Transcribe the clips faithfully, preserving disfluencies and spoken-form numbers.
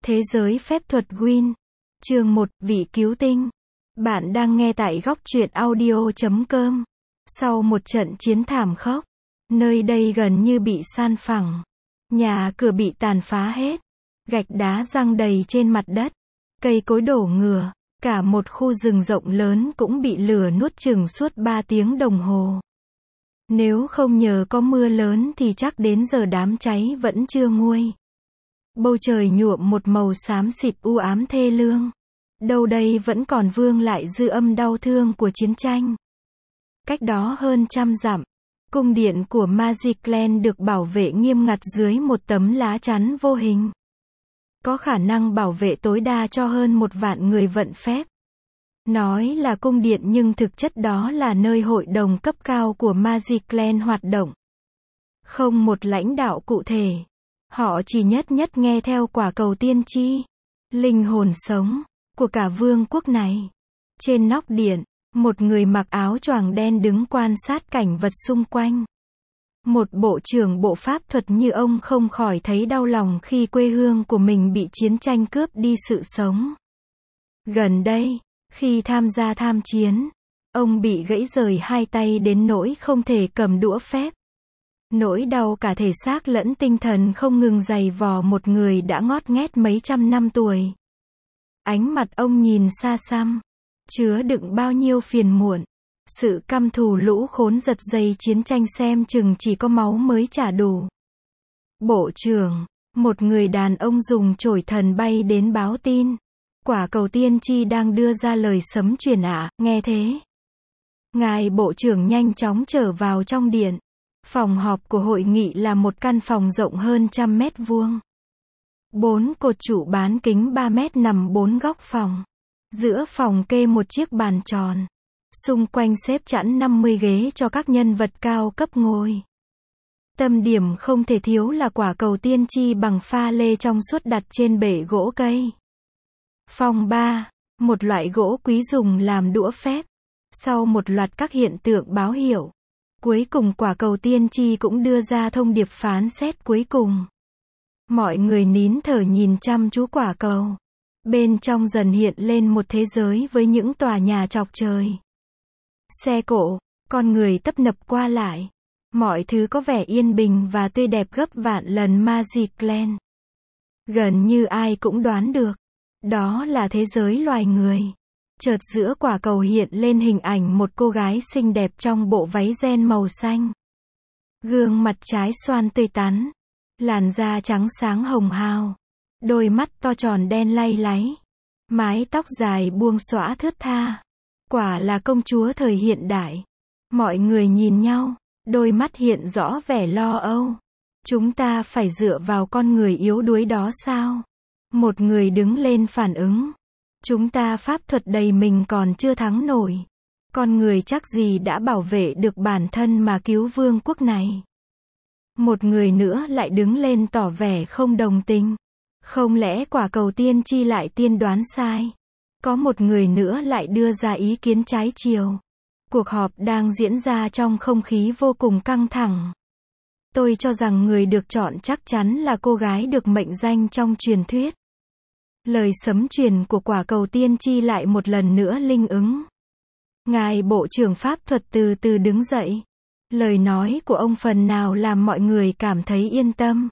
Thế giới phép thuật Gwyn. Chương một, Vị cứu tinh. Bạn đang nghe tại góc truyện audio chấm com. Sau một trận chiến thảm khốc, nơi đây gần như bị san phẳng. Nhà cửa bị tàn phá hết. Gạch đá giăng đầy trên mặt đất. Cây cối đổ ngửa. Cả một khu rừng rộng lớn cũng bị lửa nuốt chửng suốt ba tiếng đồng hồ. Nếu không nhờ có mưa lớn thì chắc đến giờ đám cháy vẫn chưa nguôi. Bầu trời nhuộm một màu xám xịt u ám thê lương. Đâu đây vẫn còn vương lại dư âm đau thương của chiến tranh. Cách đó hơn trăm dặm, cung điện của Magic Land được bảo vệ nghiêm ngặt dưới một tấm lá chắn vô hình. Có khả năng bảo vệ tối đa cho hơn một vạn người vận phép. Nói là cung điện nhưng thực chất đó là nơi hội đồng cấp cao của Magic Land hoạt động. Không một lãnh đạo cụ thể. Họ chỉ nhất nhất nghe theo quả cầu tiên tri, linh hồn sống, của cả vương quốc này. Trên nóc điện, một người mặc áo choàng đen đứng quan sát cảnh vật xung quanh. Một bộ trưởng bộ pháp thuật như ông không khỏi thấy đau lòng khi quê hương của mình bị chiến tranh cướp đi sự sống. Gần đây, khi tham gia tham chiến, ông bị gãy rời hai tay đến nỗi không thể cầm đũa phép. Nỗi đau cả thể xác lẫn tinh thần không ngừng giày vò một người đã ngót nghét mấy trăm năm tuổi. Ánh mặt ông nhìn xa xăm, chứa đựng bao nhiêu phiền muộn. Sự căm thù lũ khốn giật dây chiến tranh xem chừng chỉ có máu mới trả đủ. Bộ trưởng, một người đàn ông dùng chổi thần bay đến báo tin. Quả cầu tiên tri đang đưa ra lời sấm truyền ạ, nghe thế. Ngài bộ trưởng nhanh chóng trở vào trong điện. Phòng họp của hội nghị là một căn phòng rộng hơn trăm mét vuông. Bốn cột trụ bán kính ba mét nằm bốn góc phòng. Giữa phòng kê một chiếc bàn tròn. Xung quanh xếp chẵn năm mươi ghế cho các nhân vật cao cấp ngồi. Tâm điểm không thể thiếu là quả cầu tiên tri bằng pha lê trong suốt đặt trên bệ gỗ cây. Phòng ba, một loại gỗ quý dùng làm đũa phép. Sau một loạt các hiện tượng báo hiệu, cuối cùng quả cầu tiên tri cũng đưa ra thông điệp phán xét cuối cùng. Mọi người nín thở nhìn chăm chú quả cầu. Bên trong dần hiện lên một thế giới với những tòa nhà chọc trời. Xe cộ, con người tấp nập qua lại. Mọi thứ có vẻ yên bình và tươi đẹp gấp vạn lần Magic Land. Gần như ai cũng đoán được. Đó là thế giới loài người. Chợt giữa quả cầu hiện lên hình ảnh một cô gái xinh đẹp trong bộ váy ren màu xanh. Gương mặt trái xoan tươi tắn. Làn da trắng sáng hồng hào. Đôi mắt to tròn đen lay láy. Mái tóc dài buông xõa thướt tha. Quả là công chúa thời hiện đại. Mọi người nhìn nhau, đôi mắt hiện rõ vẻ lo âu. Chúng ta phải dựa vào con người yếu đuối đó sao? Một người đứng lên phản ứng. Chúng ta pháp thuật đầy mình còn chưa thắng nổi. Con người chắc gì đã bảo vệ được bản thân mà cứu vương quốc này. Một người nữa lại đứng lên tỏ vẻ không đồng tình. Không lẽ quả cầu tiên tri lại tiên đoán sai? Có một người nữa lại đưa ra ý kiến trái chiều. Cuộc họp đang diễn ra trong không khí vô cùng căng thẳng. Tôi cho rằng người được chọn chắc chắn là cô gái được mệnh danh trong truyền thuyết. Lời sấm truyền của quả cầu tiên tri lại một lần nữa linh ứng. Ngài bộ trưởng pháp thuật từ từ đứng dậy. Lời nói của ông phần nào làm mọi người cảm thấy yên tâm.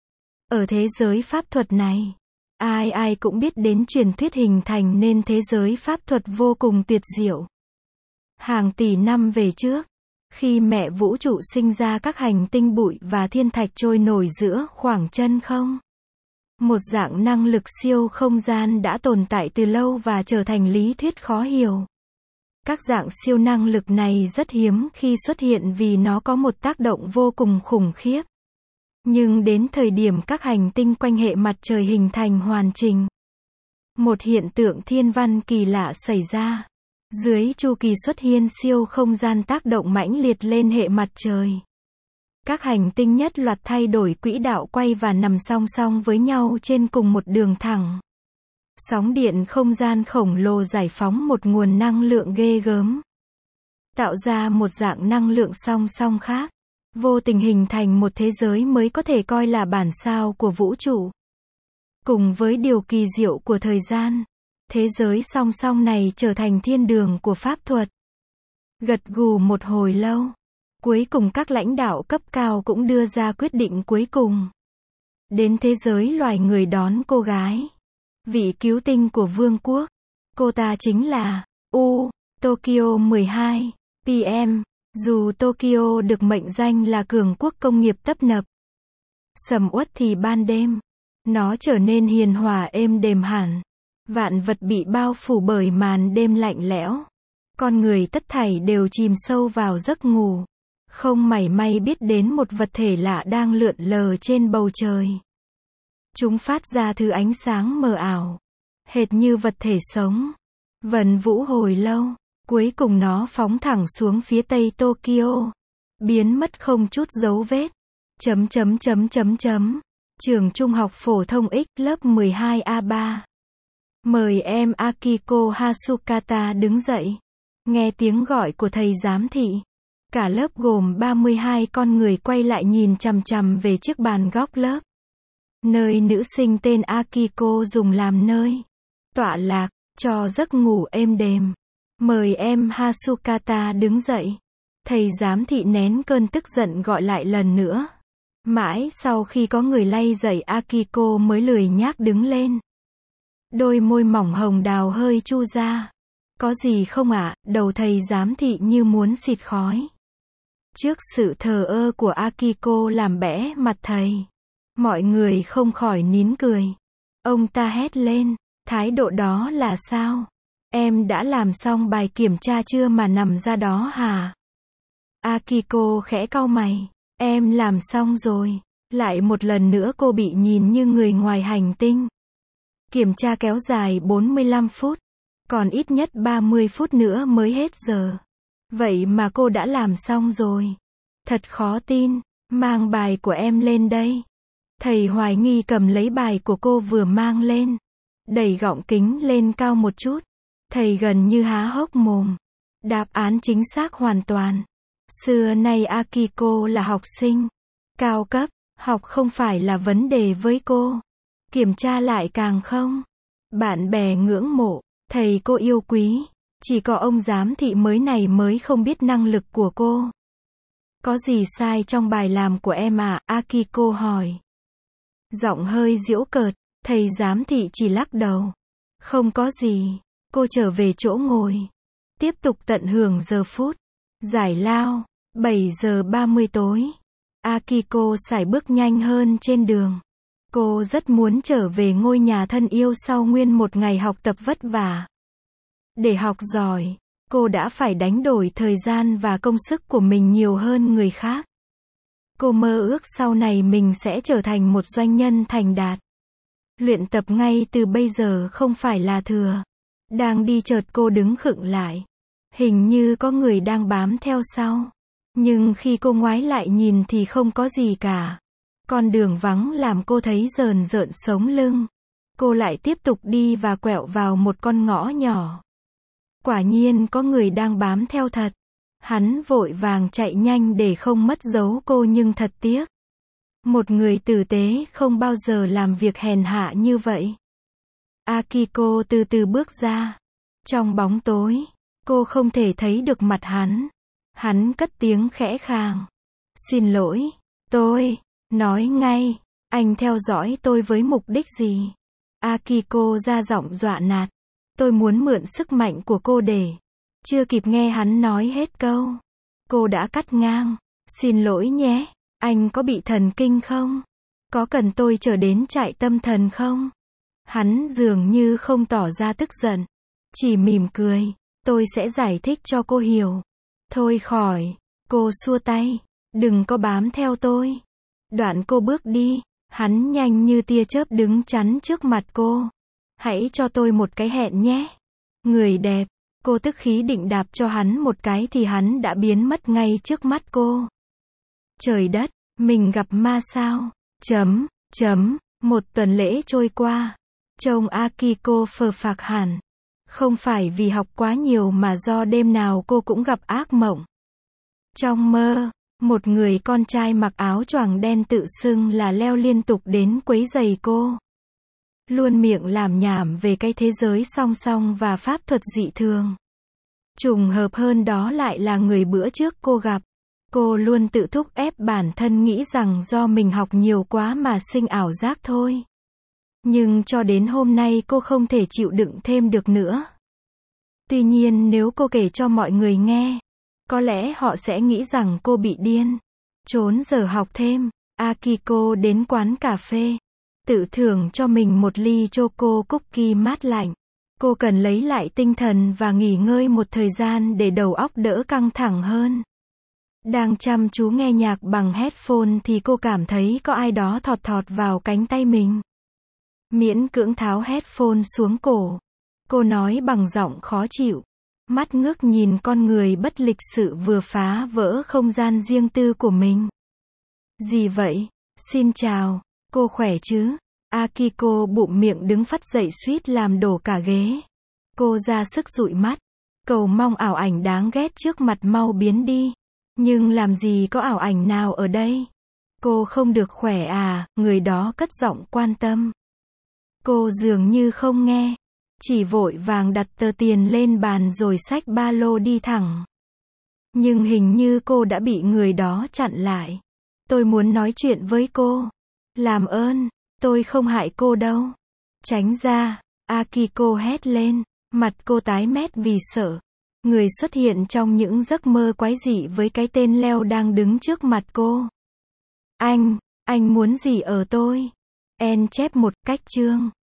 Ở thế giới pháp thuật này, ai ai cũng biết đến truyền thuyết hình thành nên thế giới pháp thuật vô cùng tuyệt diệu. Hàng tỷ năm về trước, khi mẹ vũ trụ sinh ra các hành tinh bụi và thiên thạch trôi nổi giữa khoảng chân không. Một dạng năng lực siêu không gian đã tồn tại từ lâu và trở thành lý thuyết khó hiểu. Các dạng siêu năng lực này rất hiếm khi xuất hiện vì nó có một tác động vô cùng khủng khiếp. Nhưng đến thời điểm các hành tinh quanh hệ mặt trời hình thành hoàn chỉnh, một hiện tượng thiên văn kỳ lạ xảy ra. Dưới chu kỳ xuất hiện siêu không gian tác động mãnh liệt lên hệ mặt trời. Các hành tinh nhất loạt thay đổi quỹ đạo quay và nằm song song với nhau trên cùng một đường thẳng. Sóng điện không gian khổng lồ giải phóng một nguồn năng lượng ghê gớm. Tạo ra một dạng năng lượng song song khác. Vô tình hình thành một thế giới mới có thể coi là bản sao của vũ trụ. Cùng với điều kỳ diệu của thời gian, thế giới song song này trở thành thiên đường của pháp thuật. Gật gù một hồi lâu, cuối cùng các lãnh đạo cấp cao cũng đưa ra quyết định cuối cùng. Đến thế giới loài người đón cô gái, vị cứu tinh của vương quốc. Cô ta chính là U, Tokyo mười hai, pê em. Dù Tokyo được mệnh danh là cường quốc công nghiệp tấp nập, sầm uất thì ban đêm, nó trở nên hiền hòa êm đềm hẳn. Vạn vật bị bao phủ bởi màn đêm lạnh lẽo. Con người tất thảy đều chìm sâu vào giấc ngủ, không mảy may biết đến một vật thể lạ đang lượn lờ trên bầu trời. Chúng phát ra thứ ánh sáng mờ ảo, hệt như vật thể sống. Vần vũ hồi lâu, cuối cùng nó phóng thẳng xuống phía tây Tokyo, biến mất không chút dấu vết. Chấm chấm chấm chấm chấm. Trường Trung học phổ thông X lớp mười hai A ba. Mời em Akiko Hasukata đứng dậy. Nghe tiếng gọi của thầy giám thị, cả lớp gồm ba mươi hai con người quay lại nhìn chằm chằm về chiếc bàn góc lớp, nơi nữ sinh tên Akiko dùng làm nơi tọa lạc cho giấc ngủ êm đềm. Mời em Hasukata đứng dậy. Thầy giám thị nén cơn tức giận gọi lại lần nữa. Mãi sau khi có người lay dậy Akiko mới lười nhác đứng lên. Đôi môi mỏng hồng đào hơi chu ra. Có gì không ạ? Đầu thầy giám thị như muốn xịt khói. Trước sự thờ ơ của Akiko làm bẽ mặt thầy, mọi người không khỏi nín cười. Ông ta hét lên, thái độ đó là sao? Em đã làm xong bài kiểm tra chưa mà nằm ra đó hả? Akiko khẽ cau mày. Em làm xong rồi. Lại một lần nữa cô bị nhìn như người ngoài hành tinh. Kiểm tra kéo dài bốn mươi lăm phút. Còn ít nhất ba mươi phút nữa mới hết giờ. Vậy mà cô đã làm xong rồi. Thật khó tin. Mang bài của em lên đây. Thầy hoài nghi cầm lấy bài của cô vừa mang lên. Đẩy gọng kính lên cao một chút. Thầy gần như há hốc mồm. Đáp án chính xác hoàn toàn. Xưa nay Akiko là học sinh cao cấp, học không phải là vấn đề với cô. Kiểm tra lại càng không. Bạn bè ngưỡng mộ, thầy cô yêu quý. Chỉ có ông giám thị mới này mới không biết năng lực của cô. Có gì sai trong bài làm của em à? Akiko hỏi. Giọng hơi giễu cợt, thầy giám thị chỉ lắc đầu. Không có gì. Cô trở về chỗ ngồi. Tiếp tục tận hưởng giờ phút giải lao. bảy giờ ba mươi tối. Akiko sải bước nhanh hơn trên đường. Cô rất muốn trở về ngôi nhà thân yêu sau nguyên một ngày học tập vất vả. Để học giỏi, cô đã phải đánh đổi thời gian và công sức của mình nhiều hơn người khác. Cô mơ ước sau này mình sẽ trở thành một doanh nhân thành đạt. Luyện tập ngay từ bây giờ không phải là thừa. Đang đi chợt cô đứng khựng lại. Hình như có người đang bám theo sau. Nhưng khi cô ngoái lại nhìn thì không có gì cả. Con đường vắng làm cô thấy rờn rợn sống lưng. Cô lại tiếp tục đi và quẹo vào một con ngõ nhỏ. Quả nhiên có người đang bám theo thật. Hắn vội vàng chạy nhanh để không mất dấu cô nhưng thật tiếc. Một người tử tế không bao giờ làm việc hèn hạ như vậy. Akiko từ từ bước ra. Trong bóng tối, cô không thể thấy được mặt hắn. Hắn cất tiếng khẽ khàng. Xin lỗi, tôi, nói ngay, anh theo dõi tôi với mục đích gì? Akiko ra giọng dọa nạt. Tôi muốn mượn sức mạnh của cô để. Chưa kịp nghe hắn nói hết câu. Cô đã cắt ngang. Xin lỗi nhé, anh có bị thần kinh không? Có cần tôi trở đến trại tâm thần không? Hắn dường như không tỏ ra tức giận. Chỉ mỉm cười. Tôi sẽ giải thích cho cô hiểu. Thôi khỏi. Cô xua tay. Đừng có bám theo tôi. Đoạn cô bước đi. Hắn nhanh như tia chớp đứng chắn trước mặt cô. Hãy cho tôi một cái hẹn nhé. Người đẹp. Cô tức khí định đạp cho hắn một cái thì hắn đã biến mất ngay trước mắt cô. Trời đất, mình gặp ma sao? Chấm, chấm, một tuần lễ trôi qua. Trông Akiko phờ phạc hẳn. Không phải vì học quá nhiều mà do đêm nào cô cũng gặp ác mộng. Trong mơ, một người con trai mặc áo choàng đen tự xưng là Leo liên tục đến quấy rầy cô. luôn miệng làm nhảm về cái thế giới song song và pháp thuật dị thường. Trùng hợp hơn đó lại là người bữa trước cô gặp. Cô luôn tự thúc ép bản thân nghĩ rằng do mình học nhiều quá mà sinh ảo giác thôi. Nhưng cho đến hôm nay cô không thể chịu đựng thêm được nữa. Tuy nhiên nếu cô kể cho mọi người nghe, có lẽ họ sẽ nghĩ rằng cô bị điên. Trốn giờ học thêm, Akiko đến quán cà phê, tự thưởng cho mình một ly choco cookie mát lạnh. Cô cần lấy lại tinh thần và nghỉ ngơi một thời gian để đầu óc đỡ căng thẳng hơn. Đang chăm chú nghe nhạc bằng headphone thì cô cảm thấy có ai đó thọt thọt vào cánh tay mình. Miễn cưỡng tháo headphone xuống cổ. Cô nói bằng giọng khó chịu. Mắt ngước nhìn con người bất lịch sự vừa phá vỡ không gian riêng tư của mình. Gì vậy? Xin chào. Cô khỏe chứ? Akiko bụm miệng đứng phắt dậy suýt làm đổ cả ghế. Cô ra sức dụi mắt. Cầu mong ảo ảnh đáng ghét trước mặt mau biến đi. Nhưng làm gì có ảo ảnh nào ở đây? Cô không được khỏe à? Người đó cất giọng quan tâm. Cô dường như không nghe. Chỉ vội vàng đặt tờ tiền lên bàn rồi xách ba lô đi thẳng. Nhưng hình như cô đã bị người đó chặn lại. Tôi muốn nói chuyện với cô. Làm ơn, tôi không hại cô đâu. Tránh ra, Akiko hét lên. Mặt cô tái mét vì sợ. Người xuất hiện trong những giấc mơ quái dị với cái tên Leo đang đứng trước mặt cô. Anh, anh muốn gì ở tôi? En chép một cách chương.